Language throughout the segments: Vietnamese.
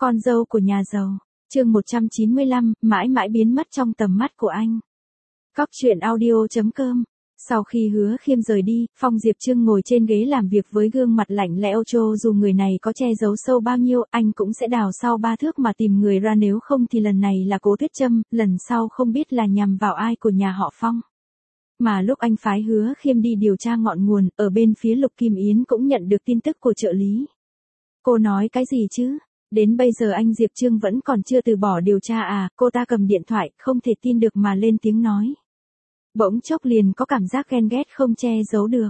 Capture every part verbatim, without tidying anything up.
Con dâu của nhà giàu, chương một trăm chín mươi lăm, mãi mãi biến mất trong tầm mắt của anh. Cóc truyện audio chấm com. Sau khi Hứa Khiêm rời đi, Phong Diệp Trương ngồi trên ghế làm việc với gương mặt lạnh lẽo, cho dù người này có che giấu sâu bao nhiêu, anh cũng sẽ đào sau ba thước mà tìm người ra, nếu không thì lần này là Cố Tuyết Trâm, lần sau không biết là nhằm vào ai của nhà họ Phong. Mà lúc anh phái Hứa Khiêm đi điều tra ngọn nguồn, ở bên phía Lục Kim Yến cũng nhận được tin tức của trợ lý. Cô nói cái gì chứ? Đến bây giờ anh Diệp Trương vẫn còn chưa từ bỏ điều tra à? Cô ta cầm điện thoại, không thể tin được mà lên tiếng nói. Bỗng chốc liền có cảm giác ghen ghét không che giấu được.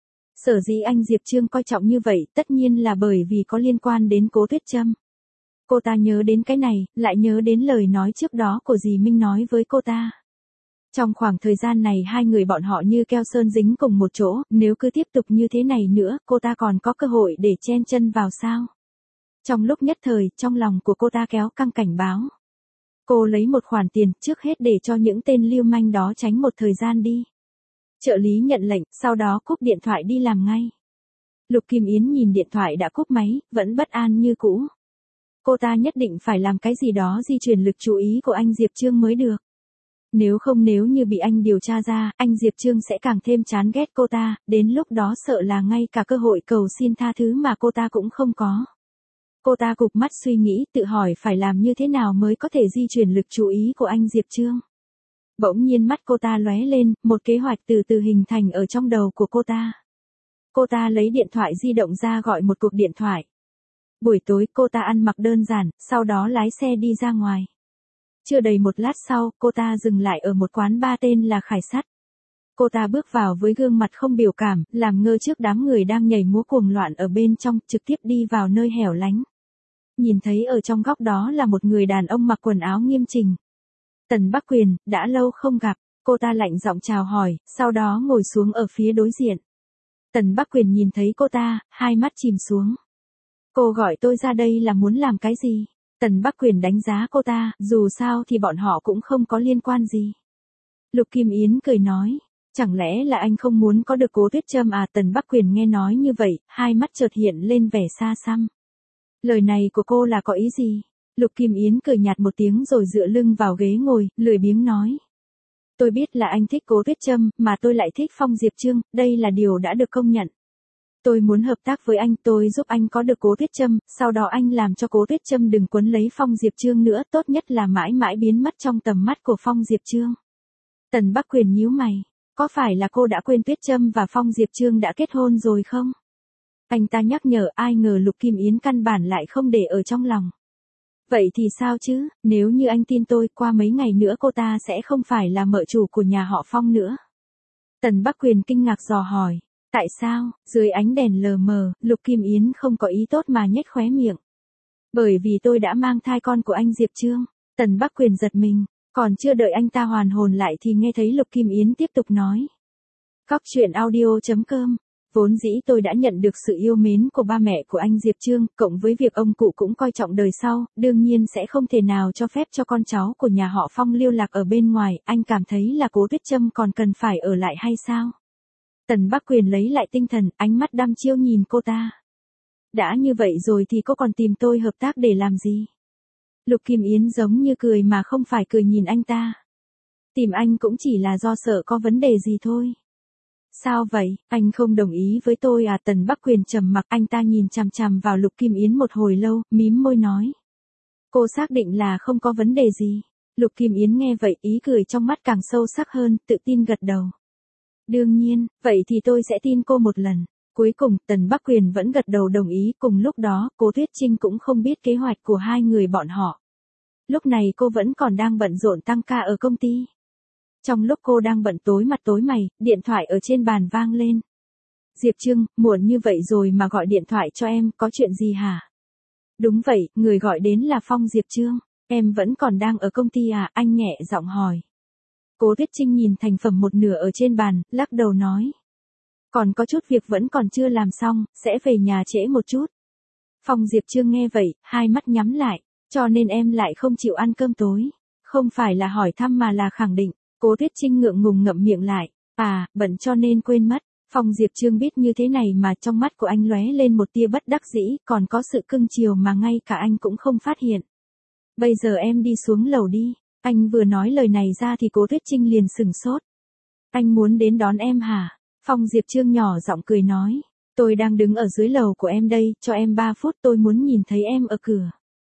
Sở dĩ anh Diệp Trương coi trọng như vậy, tất nhiên là bởi vì có liên quan đến Cố Tuyết Trâm. Cô ta nhớ đến cái này, lại nhớ đến lời nói trước đó của dì Minh nói với cô ta. Trong khoảng thời gian này hai người bọn họ như keo sơn dính cùng một chỗ, nếu cứ tiếp tục như thế này nữa, cô ta còn có cơ hội để chen chân vào sao? Trong lúc nhất thời, trong lòng của cô ta kéo căng cảnh báo. Cô lấy một khoản tiền, trước hết để cho những tên lưu manh đó tránh một thời gian đi. Trợ lý nhận lệnh, sau đó cúp điện thoại đi làm ngay. Lục Kim Yến nhìn điện thoại đã cúp máy, vẫn bất an như cũ. Cô ta nhất định phải làm cái gì đó di chuyển lực chú ý của anh Diệp Trương mới được. Nếu không, nếu như bị anh điều tra ra, anh Diệp Trương sẽ càng thêm chán ghét cô ta, đến lúc đó sợ là ngay cả cơ hội cầu xin tha thứ mà cô ta cũng không có. Cô ta cụp mắt suy nghĩ, tự hỏi phải làm như thế nào mới có thể di chuyển lực chú ý của anh Diệp Trương. Bỗng nhiên mắt cô ta lóe lên, một kế hoạch từ từ hình thành ở trong đầu của cô ta. Cô ta lấy điện thoại di động ra gọi một cuộc điện thoại. Buổi tối cô ta ăn mặc đơn giản, sau đó lái xe đi ra ngoài. Chưa đầy một lát sau, cô ta dừng lại ở một quán bar tên là Khải Sắt. Cô ta bước vào với gương mặt không biểu cảm, làm ngơ trước đám người đang nhảy múa cuồng loạn ở bên trong, trực tiếp đi vào nơi hẻo lánh. Nhìn thấy ở trong góc đó là một người đàn ông mặc quần áo nghiêm chỉnh. Tần Bắc Quyền, đã lâu không gặp, cô ta lạnh giọng chào hỏi, sau đó ngồi xuống ở phía đối diện. Tần Bắc Quyền nhìn thấy cô ta, hai mắt chìm xuống. Cô gọi tôi ra đây là muốn làm cái gì? Tần Bắc Quyền đánh giá cô ta, dù sao thì bọn họ cũng không có liên quan gì. Lục Kim Yến cười nói, chẳng lẽ là anh không muốn có được Cố Tuyết Trâm à? Tần Bắc Quyền nghe nói như vậy, hai mắt chợt hiện lên vẻ xa xăm. Lời này của cô là có ý gì? Lục Kim Yến cười nhạt một tiếng rồi dựa lưng vào ghế ngồi, lười biếng nói. Tôi biết là anh thích Cố Tuyết Trâm, mà tôi lại thích Phong Diệp Trương, đây là điều đã được công nhận. Tôi muốn hợp tác với anh, tôi giúp anh có được Cố Tuyết Trâm, sau đó anh làm cho Cố Tuyết Trâm đừng quấn lấy Phong Diệp Trương nữa, tốt nhất là mãi mãi biến mất trong tầm mắt của Phong Diệp Trương. Tần Bắc Quyền nhíu mày, có phải là cô đã quên Tuyết Trâm và Phong Diệp Trương đã kết hôn rồi không? Anh ta nhắc nhở, ai ngờ Lục Kim Yến căn bản lại không để ở trong lòng. Vậy thì sao chứ, nếu như anh tin tôi, qua mấy ngày nữa cô ta sẽ không phải là mợ chủ của nhà họ Phong nữa. Tần Bắc Quyền kinh ngạc dò hỏi, tại sao? Dưới ánh đèn lờ mờ, Lục Kim Yến không có ý tốt mà nhếch khóe miệng. Bởi vì tôi đã mang thai con của anh Diệp Trương. Tần Bắc Quyền giật mình, còn chưa đợi anh ta hoàn hồn lại thì nghe thấy Lục Kim Yến tiếp tục nói. Cóc truyện audio chấm com. Vốn dĩ tôi đã nhận được sự yêu mến của ba mẹ của anh Diệp Trương, cộng với việc ông cụ cũng coi trọng đời sau, đương nhiên sẽ không thể nào cho phép cho con cháu của nhà họ Phong lưu lạc ở bên ngoài, anh cảm thấy là Cố Tuyết Trâm còn cần phải ở lại hay sao? Tần Bắc Quyền lấy lại tinh thần, ánh mắt đăm chiêu nhìn cô ta. Đã như vậy rồi thì cô còn tìm tôi hợp tác để làm gì? Lục Kim Yến giống như cười mà không phải cười nhìn anh ta. Tìm anh cũng chỉ là do sợ có vấn đề gì thôi. Sao vậy, anh không đồng ý với tôi à? Tần Bắc Quyền trầm mặc, anh ta nhìn chằm chằm vào Lục Kim Yến một hồi lâu, mím môi nói. Cô xác định là không có vấn đề gì. Lục Kim Yến nghe vậy, ý cười trong mắt càng sâu sắc hơn, tự tin gật đầu. Đương nhiên, vậy thì tôi sẽ tin cô một lần. Cuối cùng, Tần Bắc Quyền vẫn gật đầu đồng ý, cùng lúc đó, Cố Tuyết Trinh cũng không biết kế hoạch của hai người bọn họ. Lúc này cô vẫn còn đang bận rộn tăng ca ở công ty. Trong lúc cô đang bận tối mặt tối mày, điện thoại ở trên bàn vang lên. Diệp Trương, muộn như vậy rồi mà gọi điện thoại cho em, có chuyện gì hả? Đúng vậy, người gọi đến là Phong Diệp Trương. Em vẫn còn đang ở công ty à? Anh nhẹ giọng hỏi. Cố Tuyết Trinh nhìn thành phẩm một nửa ở trên bàn, lắc đầu nói. Còn có chút việc vẫn còn chưa làm xong, sẽ về nhà trễ một chút. Phong Diệp Trương nghe vậy, hai mắt nhắm lại, cho nên em lại không chịu ăn cơm tối. Không phải là hỏi thăm mà là khẳng định. Cố Tuyết Trinh ngượng ngùng ngậm miệng lại, à, bận cho nên quên mất. Phong Diệp Trương biết như thế này mà trong mắt của anh lóe lên một tia bất đắc dĩ, còn có sự cưng chiều mà ngay cả anh cũng không phát hiện. Bây giờ em đi xuống lầu đi. Anh vừa nói lời này ra thì Cố Tuyết Trinh liền sửng sốt. Anh muốn đến đón em hả? Phong Diệp Trương nhỏ giọng cười nói. Tôi đang đứng ở dưới lầu của em đây, cho em ba phút tôi muốn nhìn thấy em ở cửa.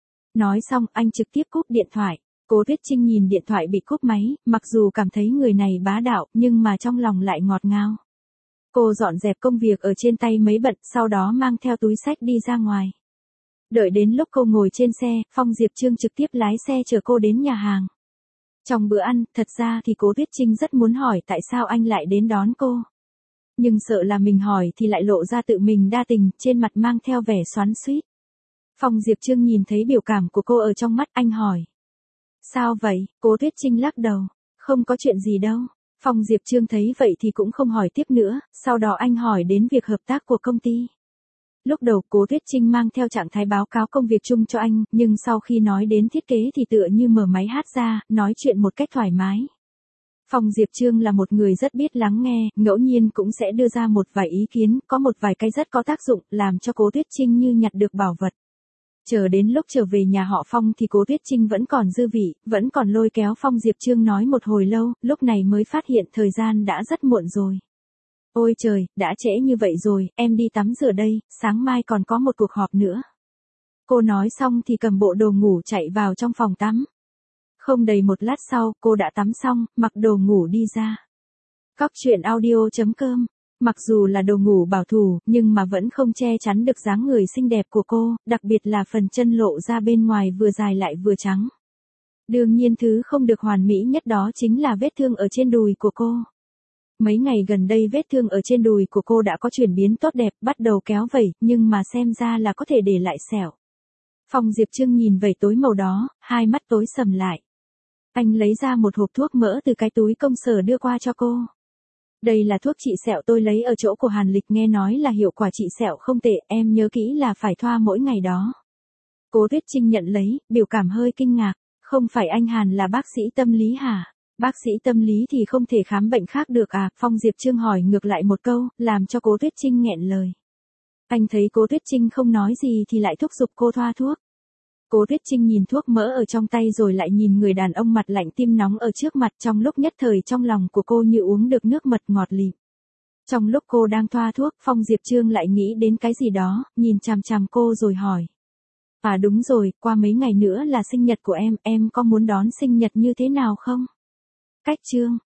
Nói xong anh trực tiếp cúp điện thoại. Cố Tuyết Trinh nhìn điện thoại bị cúp máy, mặc dù cảm thấy người này bá đạo nhưng mà trong lòng lại ngọt ngào. Cô dọn dẹp công việc ở trên tay mấy bận, sau đó mang theo túi xách đi ra ngoài. Đợi đến lúc cô ngồi trên xe, Phong Diệp Trương trực tiếp lái xe chở cô đến nhà hàng. Trong bữa ăn, thật ra thì Cố Tuyết Trinh rất muốn hỏi tại sao anh lại đến đón cô. Nhưng sợ là mình hỏi thì lại lộ ra tự mình đa tình, trên mặt mang theo vẻ xoắn xuýt. Phong Diệp Trương nhìn thấy biểu cảm của cô ở trong mắt anh hỏi. Sao vậy? Cố Tuyết Trinh lắc đầu. Không có chuyện gì đâu. Phong Diệp Trương thấy vậy thì cũng không hỏi tiếp nữa, sau đó anh hỏi đến việc hợp tác của công ty. Lúc đầu Cố Tuyết Trinh mang theo trạng thái báo cáo công việc chung cho anh, nhưng sau khi nói đến thiết kế thì tựa như mở máy hát ra, nói chuyện một cách thoải mái. Phong Diệp Trương là một người rất biết lắng nghe, ngẫu nhiên cũng sẽ đưa ra một vài ý kiến, có một vài cái rất có tác dụng, làm cho Cố Tuyết Trinh như nhặt được bảo vật. Chờ đến lúc trở về nhà họ Phong thì Cố Tuyết Trinh vẫn còn dư vị, vẫn còn lôi kéo Phong Diệp Trương nói một hồi lâu, lúc này mới phát hiện thời gian đã rất muộn rồi. Ôi trời, đã trễ như vậy rồi, em đi tắm rửa đây, sáng mai còn có một cuộc họp nữa. Cô nói xong thì cầm bộ đồ ngủ chạy vào trong phòng tắm. Không đầy một lát sau, cô đã tắm xong, mặc đồ ngủ đi ra. Cóc truyện audio chấm com. Mặc dù là đồ ngủ bảo thủ, nhưng mà vẫn không che chắn được dáng người xinh đẹp của cô, đặc biệt là phần chân lộ ra bên ngoài vừa dài lại vừa trắng. Đương nhiên thứ không được hoàn mỹ nhất đó chính là vết thương ở trên đùi của cô. Mấy ngày gần đây vết thương ở trên đùi của cô đã có chuyển biến tốt đẹp, bắt đầu kéo vẩy, nhưng mà xem ra là có thể để lại sẹo. Phong Diệp Trương nhìn vẩy tối màu đó, hai mắt tối sầm lại. Anh lấy ra một hộp thuốc mỡ từ cái túi công sở đưa qua cho cô. Đây là thuốc trị sẹo tôi lấy ở chỗ của Hàn Lịch, nghe nói là hiệu quả trị sẹo không tệ, em nhớ kỹ là phải thoa mỗi ngày đó. Cố Tuyết Trinh nhận lấy, biểu cảm hơi kinh ngạc. Không phải anh Hàn là bác sĩ tâm lý hả? Bác sĩ tâm lý thì không thể khám bệnh khác được à? Phong Diệp Trương hỏi ngược lại một câu, làm cho Cố Tuyết Trinh nghẹn lời. Anh thấy Cố Tuyết Trinh không nói gì thì lại thúc giục cô thoa thuốc. Cố Tuyết Trinh nhìn thuốc mỡ ở trong tay rồi lại nhìn người đàn ông mặt lạnh tim nóng ở trước mặt, trong lúc nhất thời trong lòng của cô như uống được nước mật ngọt lịm. Trong lúc cô đang thoa thuốc, Phong Diệp Trương lại nghĩ đến cái gì đó, nhìn chằm chằm cô rồi hỏi. À đúng rồi, qua mấy ngày nữa là sinh nhật của em, em có muốn đón sinh nhật như thế nào không? Cách Trương,